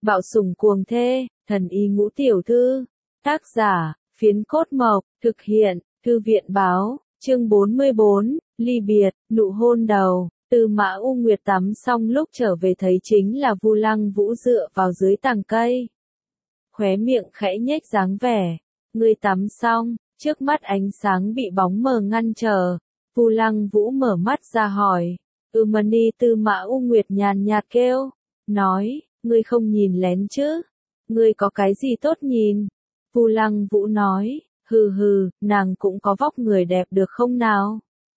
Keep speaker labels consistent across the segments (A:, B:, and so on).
A: Bạo sủng cuồng thê, thần y ngũ tiểu thư. Tác giả, Phiến Cốt Mộc, thực hiện, Thư viện báo, chương 44, ly biệt, nụ hôn đầu. Tư Mã U Nguyệt tắm xong lúc trở về thấy chính là Vu Lăng Vũ dựa vào dưới tàng cây. Khóe miệng khẽ nhếch dáng vẻ. Ngươi tắm xong, trước mắt ánh sáng bị bóng mờ ngăn trở. Vu Lăng Vũ mở mắt ra hỏi. Mani. Tư Mã U Nguyệt nhàn nhạt kêu. Nói, ngươi không nhìn lén chứ? Ngươi có cái gì tốt nhìn? Vu Lăng Vũ nói, hừ hừ, nàng cũng có vóc người đẹp được không nào?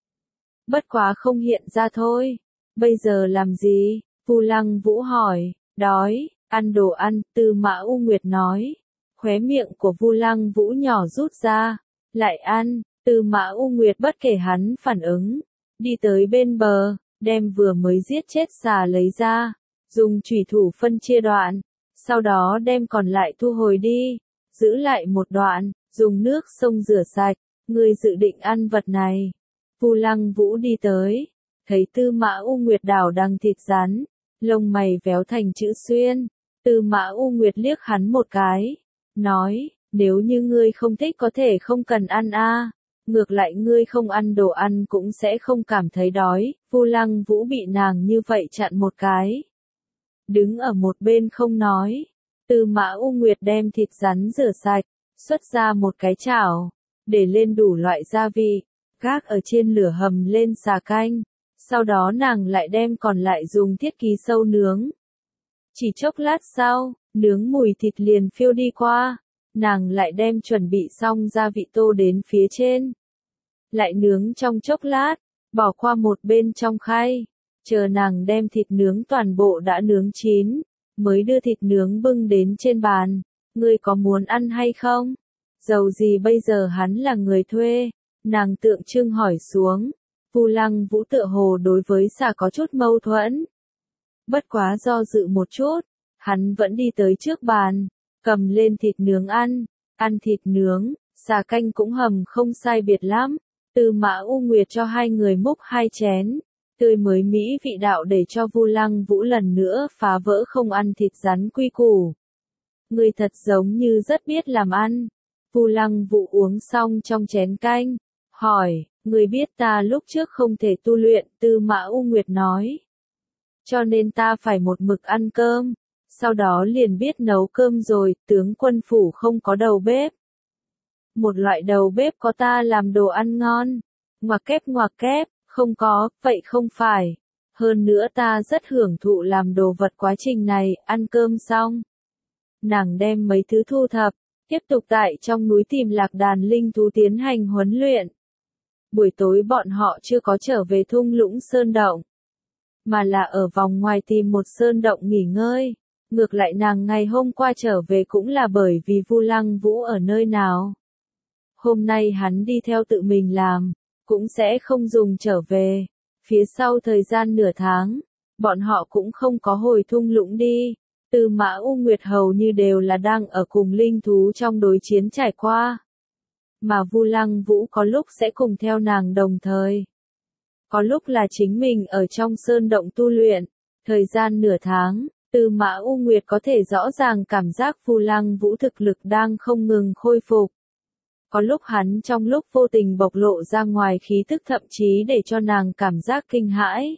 A: Bất quá không hiện ra thôi. Bây giờ làm gì? Vu Lăng Vũ hỏi. Đói, ăn đồ ăn. Tư Mã U Nguyệt nói. Khóe miệng của Vu Lăng Vũ nhỏ rút ra. Lại ăn. Tư Mã U Nguyệt bất kể hắn phản ứng. Đi tới bên bờ, đem vừa mới giết chết xà lấy ra. Dùng chủy thủ phân chia đoạn. Sau đó đem còn lại thu hồi đi. Giữ lại một đoạn, dùng nước sông rửa sạch. Ngươi dự định ăn vật này. Vu Lăng Vũ đi tới. Thấy Tư Mã U Nguyệt đảo đằng thịt rắn. Lông mày véo thành chữ xuyên. Tư Mã U Nguyệt liếc hắn một cái. Nói, nếu như ngươi không thích có thể không cần ăn a. Ngược lại ngươi không ăn đồ ăn cũng sẽ không cảm thấy đói. Vu Lăng Vũ bị nàng như vậy chặn một cái. Đứng ở một bên không nói. Tư Mã U Nguyệt đem thịt rắn rửa sạch, xuất ra một cái chảo, để lên đủ loại gia vị, gác ở trên lửa hầm lên xà canh. Sau đó nàng lại đem còn lại dùng thiết ký sâu nướng. Chỉ chốc lát sau, nướng mùi thịt liền phiêu đi qua. Nàng lại đem chuẩn bị xong gia vị tô đến phía trên. Lại nướng trong chốc lát, bỏ qua một bên trong khay. Chờ nàng đem thịt nướng toàn bộ đã nướng chín, mới đưa thịt nướng bưng đến trên bàn. Ngươi có muốn ăn hay không? Dầu gì bây giờ hắn là người thuê. Nàng tượng trưng hỏi xuống. Vu Lăng Vũ tựa hồ đối với xà có chút mâu thuẫn. Bất quá do dự một chút, hắn vẫn đi tới trước bàn, cầm lên thịt nướng ăn. Ăn thịt nướng, xà canh cũng hầm không sai biệt lắm. Tư Mã U Nguyệt cho hai người múc 2 chén. Tươi mới mỹ vị đạo để cho Vu Lăng Vũ lần nữa phá vỡ không ăn thịt rắn quy củ. Ngươi thật giống như rất biết làm ăn. Vu Lăng Vũ uống xong trong chén canh, hỏi, ngươi biết ta lúc trước không thể tu luyện. Tư Mã U Nguyệt nói. Cho nên ta phải một mực ăn cơm, sau đó liền biết nấu cơm rồi. Tướng quân phủ không có đầu bếp. Một loại đầu bếp có ta làm đồ ăn ngon. Ngoặc kép. Không có, vậy không phải. Hơn nữa ta rất hưởng thụ làm đồ vật quá trình này. Ăn cơm xong, nàng đem mấy thứ thu thập, tiếp tục tại trong núi tìm lạc đàn linh thú tiến hành huấn luyện. Buổi tối bọn họ chưa có trở về thung lũng sơn động, mà là ở vòng ngoài tìm một sơn động nghỉ ngơi. Ngược lại nàng ngày hôm qua trở về cũng là bởi vì Vu Lăng Vũ ở nơi nào. Hôm nay hắn đi theo tự mình làm, cũng sẽ không dùng trở về. Phía sau thời gian nửa tháng, bọn họ cũng không có hồi thung lũng đi. Tư Mã U Nguyệt hầu như đều là đang ở cùng linh thú trong đối chiến trải qua. Mà Vu Lăng Vũ có lúc sẽ cùng theo nàng đồng thời. Có lúc là chính mình ở trong sơn động tu luyện. Thời gian nửa tháng, Tư Mã U Nguyệt có thể rõ ràng cảm giác Vu Lăng Vũ thực lực đang không ngừng khôi phục. Có lúc hắn trong lúc vô tình bộc lộ ra ngoài khí tức thậm chí để cho nàng cảm giác kinh hãi.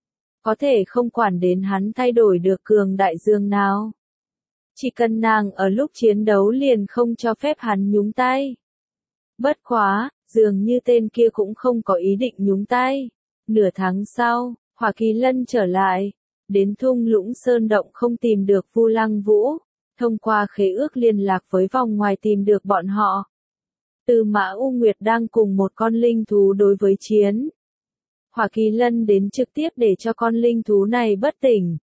A: Có thể không quản đến hắn thay đổi được cường đại dương nào. Chỉ cần nàng ở lúc chiến đấu liền không cho phép hắn nhúng tay. Bất quá, dường như tên kia cũng không có ý định nhúng tay. Nửa tháng sau, Hỏa Kỳ Lân trở lại. Đến thung lũng sơn động không tìm được Vu Lăng Vũ. Thông qua khế ước liên lạc với vòng ngoài tìm được bọn họ. Tư Mã U Nguyệt đang cùng một con linh thú đối với chiến. Hỏa Kỳ Lân đến trực tiếp để cho con linh thú này bất tỉnh.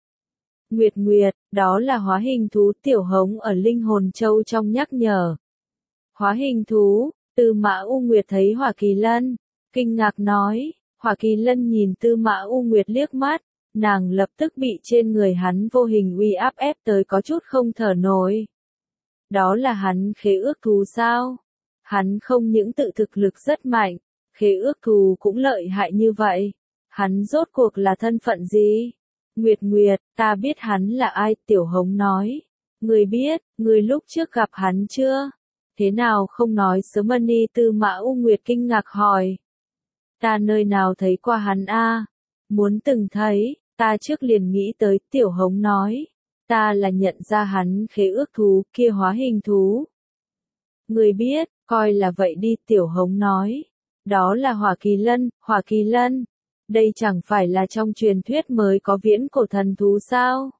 A: Nguyệt, đó là hóa hình thú. Tiểu Hống ở Linh Hồn Châu trong nhắc nhở. Hóa hình thú. Tư Mã U Nguyệt thấy Hỏa Kỳ Lân, kinh ngạc nói. Hỏa Kỳ Lân nhìn Tư Mã U Nguyệt liếc mắt, nàng lập tức bị trên người hắn vô hình uy áp ép tới có chút không thở nổi. Đó là hắn khế ước thú sao? Hắn không những tự thực lực rất mạnh, khế ước thù cũng lợi hại như vậy. Hắn rốt cuộc là thân phận gì? Nguyệt, ta biết hắn là ai. Tiểu Hống nói, Người biết, người lúc trước gặp hắn chưa? Thế nào không nói sớm đi? Tư Mã U Nguyệt kinh ngạc hỏi. Ta nơi nào thấy qua hắn a? Muốn từng thấy, ta trước liền nghĩ tới. Tiểu Hống nói. Ta là nhận ra hắn khế ước thú kia hóa hình thú. Người biết, coi là vậy đi. Tiểu Hống nói. Đó là Hỏa Kỳ Lân. Đây chẳng phải là trong truyền thuyết mới có viễn cổ thần thú sao?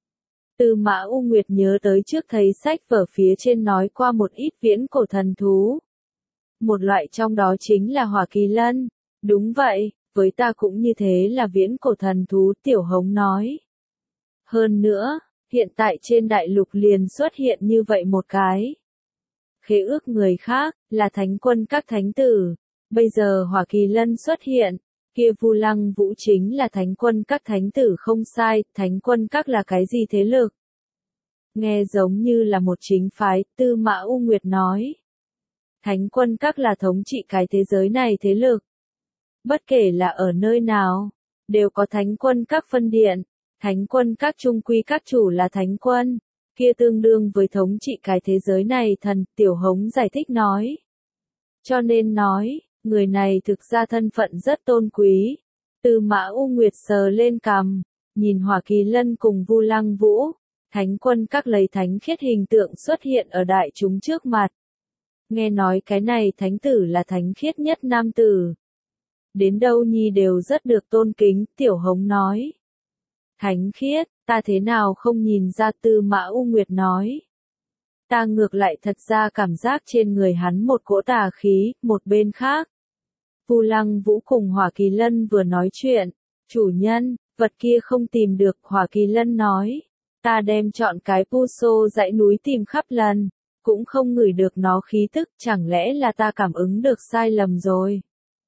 A: Tư Mã U Nguyệt nhớ tới trước thấy sách vở phía trên nói qua một ít viễn cổ thần thú. Một loại trong đó chính là Hỏa Kỳ Lân. Đúng vậy, với ta cũng như thế là viễn cổ thần thú. Tiểu Hống nói. Hơn nữa, hiện tại trên đại lục liền xuất hiện như vậy một cái. Khế ước người khác, là thánh quân các thánh tử. Bây giờ Hỏa Kỳ Lân xuất hiện. Kia Vu Lăng Vũ chính là thánh quân các thánh tử không sai. Thánh quân các là cái gì thế lực? Nghe giống như là một chính phái. Tư Mã U Nguyệt nói. Thánh quân các là thống trị cái thế giới này thế lực. Bất kể là ở nơi nào, đều có thánh quân các phân điện. Thánh quân các trung quy các chủ là thánh quân. Kia tương đương với thống trị cái thế giới này thần. Tiểu Hống giải thích nói. Cho nên nói, người này thực ra thân phận rất tôn quý. Tư Mã U Nguyệt sờ lên cằm, nhìn Hỏa Kỳ Lân cùng Vu Lăng Vũ. Thánh quân các lấy thánh khiết hình tượng xuất hiện ở đại chúng trước mặt. Nghe nói cái này thánh tử là thánh khiết nhất nam tử. Đến đâu nhi đều rất được tôn kính. Tiểu Hống nói. Thánh khiết, ta thế nào không nhìn ra? Tư Mã U Nguyệt nói. Ta ngược lại thật ra cảm giác trên người hắn một cỗ tà khí. Một bên khác, Vu Lăng Vũ cùng Hỏa Kỳ Lân vừa nói chuyện. Chủ nhân, vật kia không tìm được. Hỏa Kỳ Lân nói. Ta đem chọn cái Puso dãy núi tìm khắp lần. Cũng không ngửi được nó khí tức. Chẳng lẽ là ta cảm ứng được sai lầm rồi?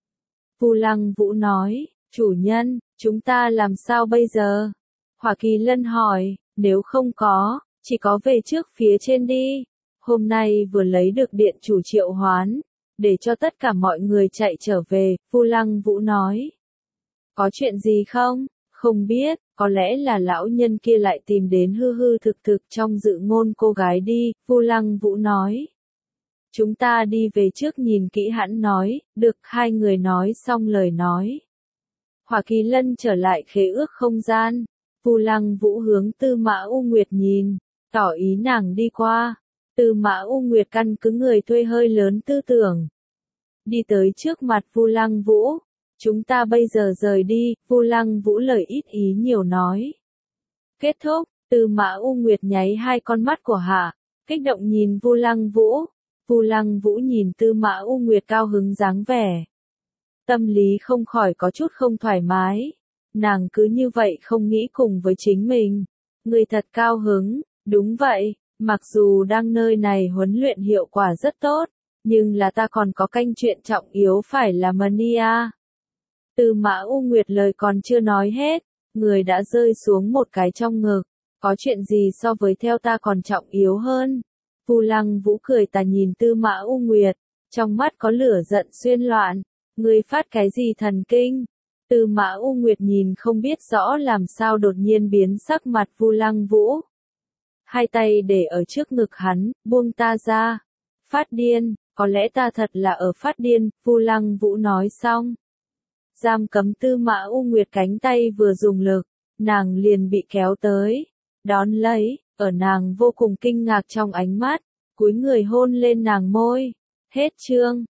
A: Vu Lăng Vũ nói. Chủ nhân, chúng ta làm sao bây giờ? Hỏa Kỳ Lân hỏi. Nếu không có, chỉ có về trước phía trên đi. Hôm nay vừa lấy được điện chủ triệu hoán. Để cho tất cả mọi người chạy trở về. Vu Lăng Vũ nói. Có chuyện gì không? Không biết, có lẽ là lão nhân kia lại tìm đến hư hư thực thực trong dự ngôn cô gái đi. Vu Lăng Vũ nói. Chúng ta đi về trước nhìn kỹ hãn nói. Được. Hai người nói xong lời nói. Hỏa Kỳ Lân trở lại khế ước không gian. Vu Lăng Vũ hướng Tư Mã U Nguyệt nhìn, tỏ ý nàng đi qua. Tư Mã U Nguyệt căn cứ người thuê hơi lớn tư tưởng. Đi tới trước mặt Vu Lăng Vũ. Chúng ta bây giờ rời đi. Vu Lăng Vũ lời ít ý nhiều nói. Kết thúc, Tư Mã U Nguyệt nháy hai con mắt của hạ, kích động nhìn Vu Lăng Vũ. Vu Lăng Vũ nhìn Tư Mã U Nguyệt cao hứng dáng vẻ. Tâm lý không khỏi có chút không thoải mái. Nàng cứ như vậy không nghĩ cùng với chính mình. Người thật cao hứng. Đúng vậy, mặc dù đang nơi này huấn luyện hiệu quả rất tốt, nhưng là ta còn có canh chuyện trọng yếu phải làm Mania. Tư Mã U Nguyệt lời còn chưa nói hết, người đã rơi xuống một cái trong ngực. Có chuyện gì so với theo ta còn trọng yếu hơn? Vu Lăng Vũ cười tà nhìn Tư Mã U Nguyệt, trong mắt có lửa giận xuyên loạn. Ngươi phát cái gì thần kinh? Tư Mã U Nguyệt nhìn không biết rõ làm sao đột nhiên biến sắc mặt Vu Lăng Vũ. Hai tay để ở trước ngực hắn, buông ta ra. Phát điên, có lẽ ta thật là ở phát điên. Vu Lăng Vũ nói xong. Giam cấm Tư Mã U Nguyệt cánh tay vừa dùng lực, nàng liền bị kéo tới. Đón lấy, ở nàng vô cùng kinh ngạc trong ánh mắt, cúi người hôn lên nàng môi. Hết chương.